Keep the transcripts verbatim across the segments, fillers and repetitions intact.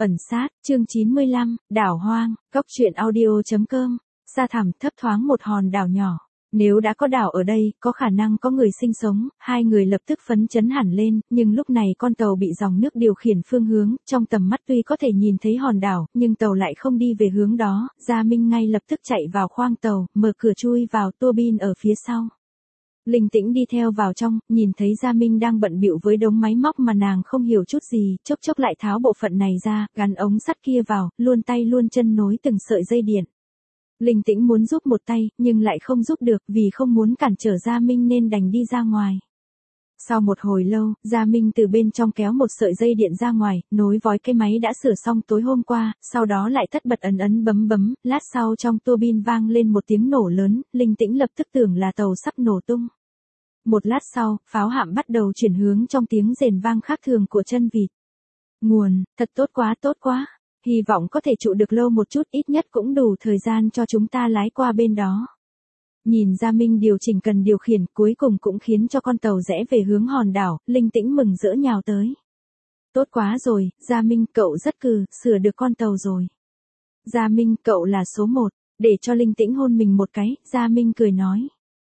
Ẩn sát, chương chín mươi lăm, đảo hoang, góc truyện audio chấm com, xa thẳm thấp thoáng một hòn đảo nhỏ. Nếu đã có đảo ở đây, có khả năng có người sinh sống, hai người lập tức phấn chấn hẳn lên, nhưng lúc này con tàu bị dòng nước điều khiển phương hướng, trong tầm mắt tuy có thể nhìn thấy hòn đảo, nhưng tàu lại không đi về hướng đó, Gia Minh ngay lập tức chạy vào khoang tàu, mở cửa chui vào tua bin ở phía sau. Linh Tĩnh đi theo vào trong, nhìn thấy Gia Minh đang bận bịu với đống máy móc mà nàng không hiểu chút gì, chốc chốc lại tháo bộ phận này ra, gắn ống sắt kia vào, luôn tay luôn chân nối từng sợi dây điện. Linh Tĩnh muốn giúp một tay, nhưng lại không giúp được, vì không muốn cản trở Gia Minh nên đành đi ra ngoài. Sau một hồi lâu, Gia Minh từ bên trong kéo một sợi dây điện ra ngoài, nối vói cái máy đã sửa xong tối hôm qua, sau đó lại tất bật ấn ấn bấm bấm, lát sau trong tua bin vang lên một tiếng nổ lớn, Linh Tĩnh lập tức tưởng là tàu sắp nổ tung. Một lát sau, pháo hạm bắt đầu chuyển hướng trong tiếng rền vang khác thường của chân vịt. Nguồn, thật tốt quá tốt quá, hy vọng có thể trụ được lâu một chút, ít nhất cũng đủ thời gian cho chúng ta lái qua bên đó. Nhìn Gia Minh điều chỉnh cần điều khiển, cuối cùng cũng khiến cho con tàu rẽ về hướng hòn đảo, Linh Tĩnh mừng rỡ nhào tới. Tốt quá rồi, Gia Minh, cậu rất cừ, sửa được con tàu rồi. Gia Minh, cậu là số một, để cho Linh Tĩnh hôn mình một cái, Gia Minh cười nói.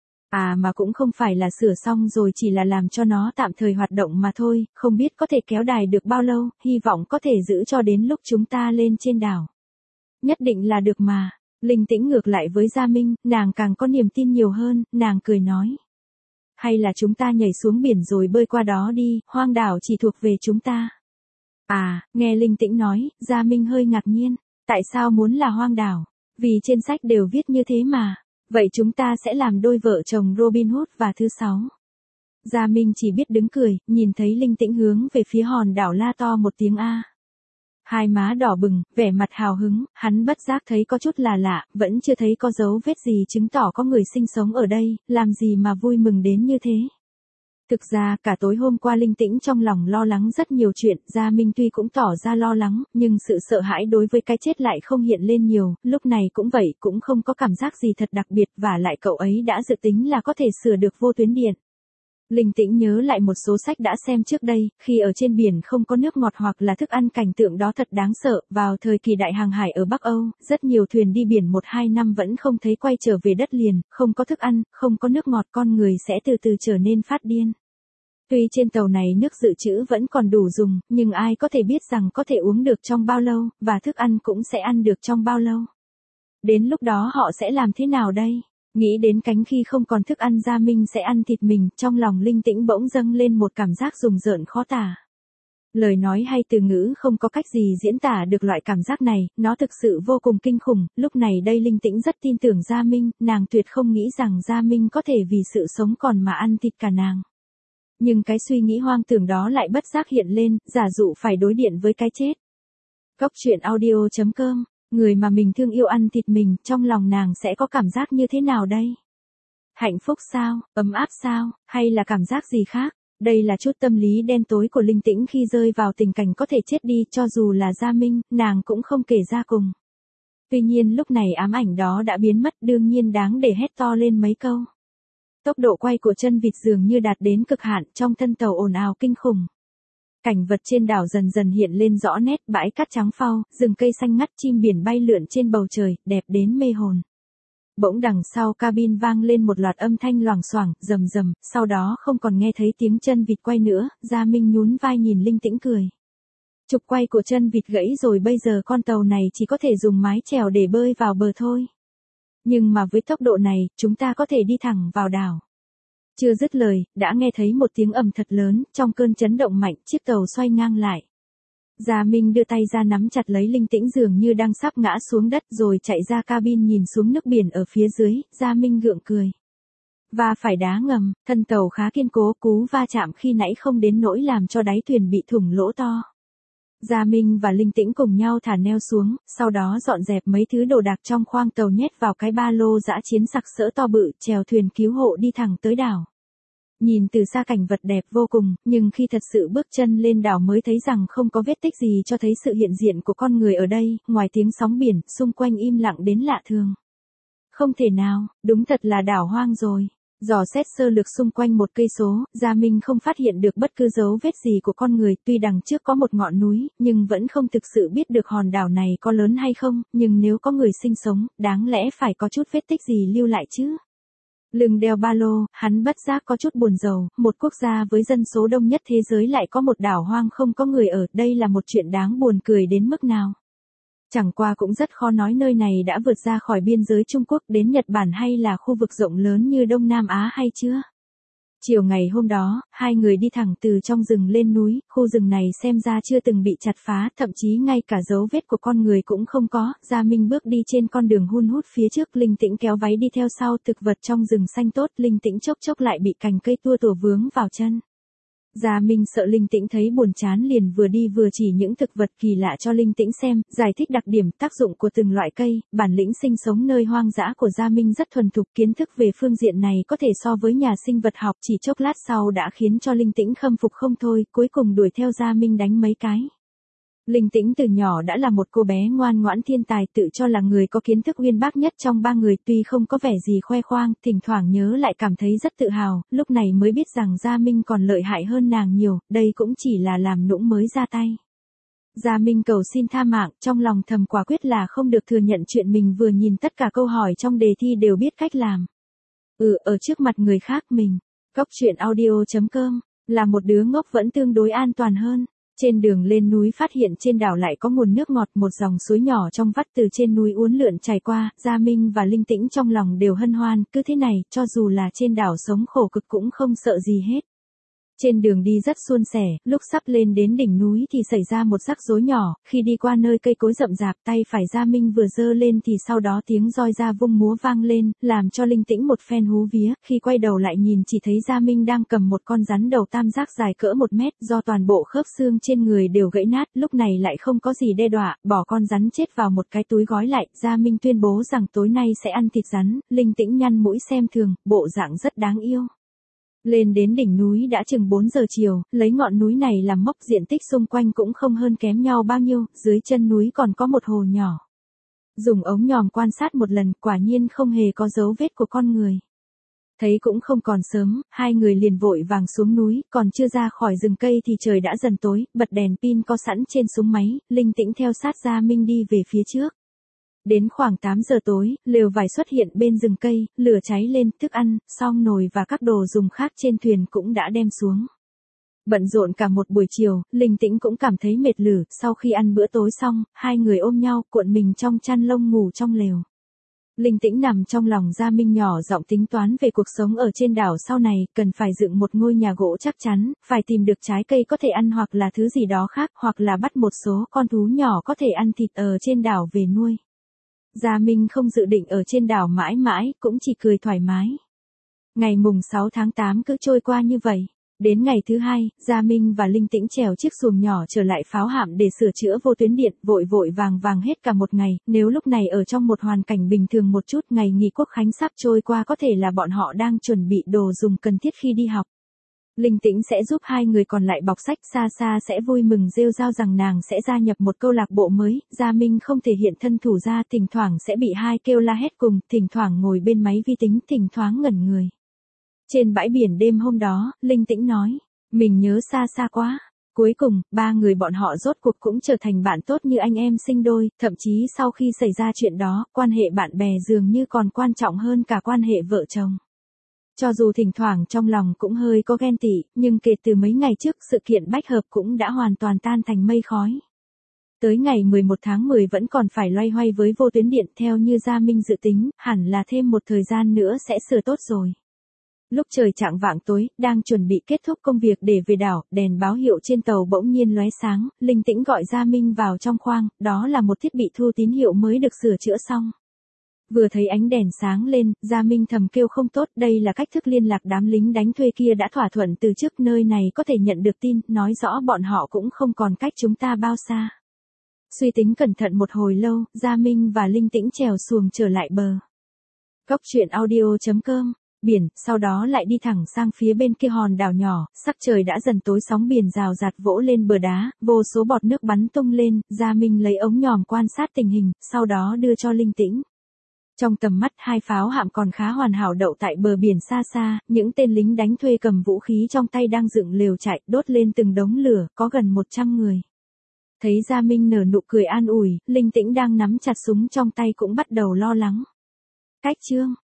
À mà cũng không phải là sửa xong rồi, chỉ là làm cho nó tạm thời hoạt động mà thôi, không biết có thể kéo đài được bao lâu, hy vọng có thể giữ cho đến lúc chúng ta lên trên đảo. Nhất định là được mà. Linh Tĩnh ngược lại với Gia Minh, nàng càng có niềm tin nhiều hơn, nàng cười nói. Hay là chúng ta nhảy xuống biển rồi bơi qua đó đi, hoang đảo chỉ thuộc về chúng ta. À, nghe Linh Tĩnh nói, Gia Minh hơi ngạc nhiên, tại sao muốn là hoang đảo? Vì trên sách đều viết như thế mà. Vậy chúng ta sẽ làm đôi vợ chồng Robin Hood và thứ sáu. Gia Minh chỉ biết đứng cười, nhìn thấy Linh Tĩnh hướng về phía hòn đảo la to một tiếng A. Hai má đỏ bừng, vẻ mặt hào hứng, hắn bất giác thấy có chút là lạ, vẫn chưa thấy có dấu vết gì chứng tỏ có người sinh sống ở đây, làm gì mà vui mừng đến như thế. Thực ra cả tối hôm qua Linh Tĩnh trong lòng lo lắng rất nhiều chuyện, Gia Minh tuy cũng tỏ ra lo lắng, nhưng sự sợ hãi đối với cái chết lại không hiện lên nhiều, lúc này cũng vậy, cũng không có cảm giác gì thật đặc biệt, và lại cậu ấy đã dự tính là có thể sửa được vô tuyến điện. Linh Tĩnh nhớ lại một số sách đã xem trước đây, khi ở trên biển không có nước ngọt hoặc là thức ăn, cảnh tượng đó thật đáng sợ, vào thời kỳ đại hàng hải ở Bắc Âu, rất nhiều thuyền đi biển một hai năm vẫn không thấy quay trở về đất liền, không có thức ăn, không có nước ngọt, con người sẽ từ từ trở nên phát điên. Tuy trên tàu này nước dự trữ vẫn còn đủ dùng, nhưng ai có thể biết rằng có thể uống được trong bao lâu, và thức ăn cũng sẽ ăn được trong bao lâu. Đến lúc đó họ sẽ làm thế nào đây? Nghĩ đến cánh khi không còn thức ăn, Gia Minh sẽ ăn thịt mình, trong lòng Linh Tĩnh bỗng dâng lên một cảm giác rùng rợn khó tả. Lời nói hay từ ngữ không có cách gì diễn tả được loại cảm giác này, nó thực sự vô cùng kinh khủng, lúc này đây Linh Tĩnh rất tin tưởng Gia Minh, nàng tuyệt không nghĩ rằng Gia Minh có thể vì sự sống còn mà ăn thịt cả nàng. Nhưng cái suy nghĩ hoang tưởng đó lại bất giác hiện lên, giả dụ phải đối điện với cái chết. Góc truyện audio chấm com, người mà mình thương yêu ăn thịt mình, trong lòng nàng sẽ có cảm giác như thế nào đây? Hạnh phúc sao, ấm áp sao, hay là cảm giác gì khác? Đây là chút tâm lý đen tối của Linh Tĩnh khi rơi vào tình cảnh có thể chết đi, cho dù là Gia Minh, nàng cũng không kể ra cùng. Tuy nhiên lúc này ám ảnh đó đã biến mất, đương nhiên đáng để hét to lên mấy câu. Tốc độ quay của chân vịt dường như đạt đến cực hạn, trong thân tàu ồn ào kinh khủng. Cảnh vật trên đảo dần dần hiện lên rõ nét, bãi cát trắng phau, rừng cây xanh ngắt, chim biển bay lượn trên bầu trời, đẹp đến mê hồn. Bỗng đằng sau cabin vang lên một loạt âm thanh loảng xoảng, rầm rầm, sau đó không còn nghe thấy tiếng chân vịt quay nữa, Gia Minh nhún vai nhìn Linh Tĩnh cười. Trục quay của chân vịt gãy rồi, bây giờ con tàu này chỉ có thể dùng mái chèo để bơi vào bờ thôi. Nhưng mà với tốc độ này, chúng ta có thể đi thẳng vào đảo. Chưa dứt lời, đã nghe thấy một tiếng ầm thật lớn, trong cơn chấn động mạnh, chiếc tàu xoay ngang lại. Gia Minh đưa tay ra nắm chặt lấy Linh Tĩnh dường như đang sắp ngã xuống đất, rồi chạy ra cabin nhìn xuống nước biển ở phía dưới, Gia Minh gượng cười. Và phải đá ngầm, thân tàu khá kiên cố, cú va chạm khi nãy không đến nỗi làm cho đáy thuyền bị thủng lỗ to. Gia Minh và Linh Tĩnh cùng nhau thả neo xuống, sau đó dọn dẹp mấy thứ đồ đạc trong khoang tàu nhét vào cái ba lô dã chiến sặc sỡ to bự, chèo thuyền cứu hộ đi thẳng tới đảo. Nhìn từ xa cảnh vật đẹp vô cùng, nhưng khi thật sự bước chân lên đảo mới thấy rằng không có vết tích gì cho thấy sự hiện diện của con người ở đây, ngoài tiếng sóng biển, xung quanh im lặng đến lạ thường. Không thể nào, đúng thật là đảo hoang rồi. Dò xét sơ lược xung quanh một cây số, Gia Minh không phát hiện được bất cứ dấu vết gì của con người, tuy đằng trước có một ngọn núi, nhưng vẫn không thực sự biết được hòn đảo này có lớn hay không, nhưng nếu có người sinh sống, đáng lẽ phải có chút vết tích gì lưu lại chứ. Lưng đeo ba lô, hắn bất giác có chút buồn rầu, một quốc gia với dân số đông nhất thế giới lại có một đảo hoang không có người ở, đây là một chuyện đáng buồn cười đến mức nào. Chẳng qua cũng rất khó nói nơi này đã vượt ra khỏi biên giới Trung Quốc đến Nhật Bản hay là khu vực rộng lớn như Đông Nam Á hay chưa. Chiều ngày hôm đó, hai người đi thẳng từ trong rừng lên núi, khu rừng này xem ra chưa từng bị chặt phá, thậm chí ngay cả dấu vết của con người cũng không có. Gia Minh bước đi trên con đường hun hút phía trước, Linh Tĩnh kéo váy đi theo sau, thực vật trong rừng xanh tốt, Linh Tĩnh chốc chốc lại bị cành cây tua tủa vướng vào chân. Gia Minh sợ Linh Tĩnh thấy buồn chán liền vừa đi vừa chỉ những thực vật kỳ lạ cho Linh Tĩnh xem, giải thích đặc điểm, tác dụng của từng loại cây, bản lĩnh sinh sống nơi hoang dã của Gia Minh rất thuần thục, kiến thức về phương diện này có thể so với nhà sinh vật học, chỉ chốc lát sau đã khiến cho Linh Tĩnh khâm phục không thôi, cuối cùng đuổi theo Gia Minh đánh mấy cái. Linh Tĩnh từ nhỏ đã là một cô bé ngoan ngoãn thiên tài, tự cho là người có kiến thức uyên bác nhất trong ba người, tuy không có vẻ gì khoe khoang, thỉnh thoảng nhớ lại cảm thấy rất tự hào, lúc này mới biết rằng Gia Minh còn lợi hại hơn nàng nhiều, đây cũng chỉ là làm nũng mới ra tay. Gia Minh cầu xin tha mạng, trong lòng thầm quả quyết là không được thừa nhận chuyện mình vừa nhìn tất cả câu hỏi trong đề thi đều biết cách làm. Ừ, ở trước mặt người khác mình. Cóc truyện audio chấm com, là một đứa ngốc vẫn tương đối an toàn hơn. Trên đường lên núi phát hiện trên đảo lại có nguồn nước ngọt, một dòng suối nhỏ trong vắt từ trên núi uốn lượn chảy qua, Gia Minh và Linh Tĩnh trong lòng đều hân hoan, cứ thế này, cho dù là trên đảo sống khổ cực cũng không sợ gì hết. Trên đường đi rất suôn sẻ, lúc sắp lên đến đỉnh núi thì xảy ra một rắc rối nhỏ, khi đi qua nơi cây cối rậm rạp, tay phải Gia Minh vừa giơ lên thì sau đó tiếng roi ra vung múa vang lên, làm cho Linh Tĩnh một phen hú vía, khi quay đầu lại nhìn chỉ thấy Gia Minh đang cầm một con rắn đầu tam giác dài cỡ một mét, do toàn bộ khớp xương trên người đều gãy nát, lúc này lại không có gì đe dọa, bỏ con rắn chết vào một cái túi gói lại, Gia Minh tuyên bố rằng tối nay sẽ ăn thịt rắn, Linh Tĩnh nhăn mũi xem thường, bộ dạng rất đáng yêu. Lên đến đỉnh núi đã chừng bốn giờ chiều, lấy ngọn núi này làm mốc, diện tích xung quanh cũng không hơn kém nhau bao nhiêu, dưới chân núi còn có một hồ nhỏ. Dùng ống nhòm quan sát một lần, quả nhiên không hề có dấu vết của con người. Thấy cũng không còn sớm, hai người liền vội vàng xuống núi, còn chưa ra khỏi rừng cây thì trời đã dần tối, bật đèn pin có sẵn trên súng máy, Linh Tĩnh theo sát Gia Minh đi về phía trước. Đến khoảng tám giờ tối, lều vải xuất hiện bên rừng cây, lửa cháy lên, thức ăn, xong nồi và các đồ dùng khác trên thuyền cũng đã đem xuống. Bận rộn cả một buổi chiều, Linh Tĩnh cũng cảm thấy mệt lử, sau khi ăn bữa tối xong, hai người ôm nhau, cuộn mình trong chăn lông ngủ trong lều. Linh Tĩnh nằm trong lòng Gia Minh nhỏ giọng tính toán về cuộc sống ở trên đảo sau này, cần phải dựng một ngôi nhà gỗ chắc chắn, phải tìm được trái cây có thể ăn hoặc là thứ gì đó khác, hoặc là bắt một số con thú nhỏ có thể ăn thịt ở trên đảo về nuôi. Gia Minh không dự định ở trên đảo mãi mãi, cũng chỉ cười thoải mái. Ngày mùng sáu tháng tám cứ trôi qua như vậy. Đến ngày thứ hai, Gia Minh và Linh Tĩnh chèo chiếc xuồng nhỏ trở lại pháo hạm để sửa chữa vô tuyến điện, vội vội vàng vàng hết cả một ngày, nếu lúc này ở trong một hoàn cảnh bình thường một chút, ngày nghỉ quốc khánh sắp trôi qua có thể là bọn họ đang chuẩn bị đồ dùng cần thiết khi đi học. Linh Tĩnh sẽ giúp hai người còn lại bọc sách, Sa Sa sẽ vui mừng rêu rao rằng nàng sẽ gia nhập một câu lạc bộ mới, Gia Minh không thể hiện thân thủ ra, thỉnh thoảng sẽ bị hai kêu la hét cùng, thỉnh thoảng ngồi bên máy vi tính, thỉnh thoảng ngẩn người. Trên bãi biển đêm hôm đó, Linh Tĩnh nói, mình nhớ Sa Sa quá. Cuối cùng, ba người bọn họ rốt cuộc cũng trở thành bạn tốt như anh em sinh đôi, thậm chí sau khi xảy ra chuyện đó, quan hệ bạn bè dường như còn quan trọng hơn cả quan hệ vợ chồng. Cho dù thỉnh thoảng trong lòng cũng hơi có ghen tị, nhưng kể từ mấy ngày trước sự kiện bách hợp cũng đã hoàn toàn tan thành mây khói. Tới ngày mười một tháng mười vẫn còn phải loay hoay với vô tuyến điện, theo như Gia Minh dự tính, hẳn là thêm một thời gian nữa sẽ sửa tốt rồi. Lúc trời chạng vạng tối, đang chuẩn bị kết thúc công việc để về đảo, đèn báo hiệu trên tàu bỗng nhiên lóe sáng, Linh Tĩnh gọi Gia Minh vào trong khoang, đó là một thiết bị thu tín hiệu mới được sửa chữa xong. Vừa thấy ánh đèn sáng lên, Gia Minh thầm kêu không tốt, đây là cách thức liên lạc đám lính đánh thuê kia đã thỏa thuận từ trước, nơi này có thể nhận được tin, nói rõ bọn họ cũng không còn cách chúng ta bao xa. Suy tính cẩn thận một hồi lâu, Gia Minh và Linh Tĩnh chèo xuồng trở lại bờ. Cóc truyện audio chấm com, biển, sau đó lại đi thẳng sang phía bên kia hòn đảo nhỏ, sắc trời đã dần tối, sóng biển rào rạt vỗ lên bờ đá, vô số bọt nước bắn tung lên, Gia Minh lấy ống nhòm quan sát tình hình, sau đó đưa cho Linh Tĩnh. Trong tầm mắt hai pháo hạm còn khá hoàn hảo đậu tại bờ biển xa xa, những tên lính đánh thuê cầm vũ khí trong tay đang dựng lều trại, đốt lên từng đống lửa, có gần một trăm người. Thấy Gia Minh nở nụ cười an ủi, Linh Tĩnh đang nắm chặt súng trong tay cũng bắt đầu lo lắng. Cách chương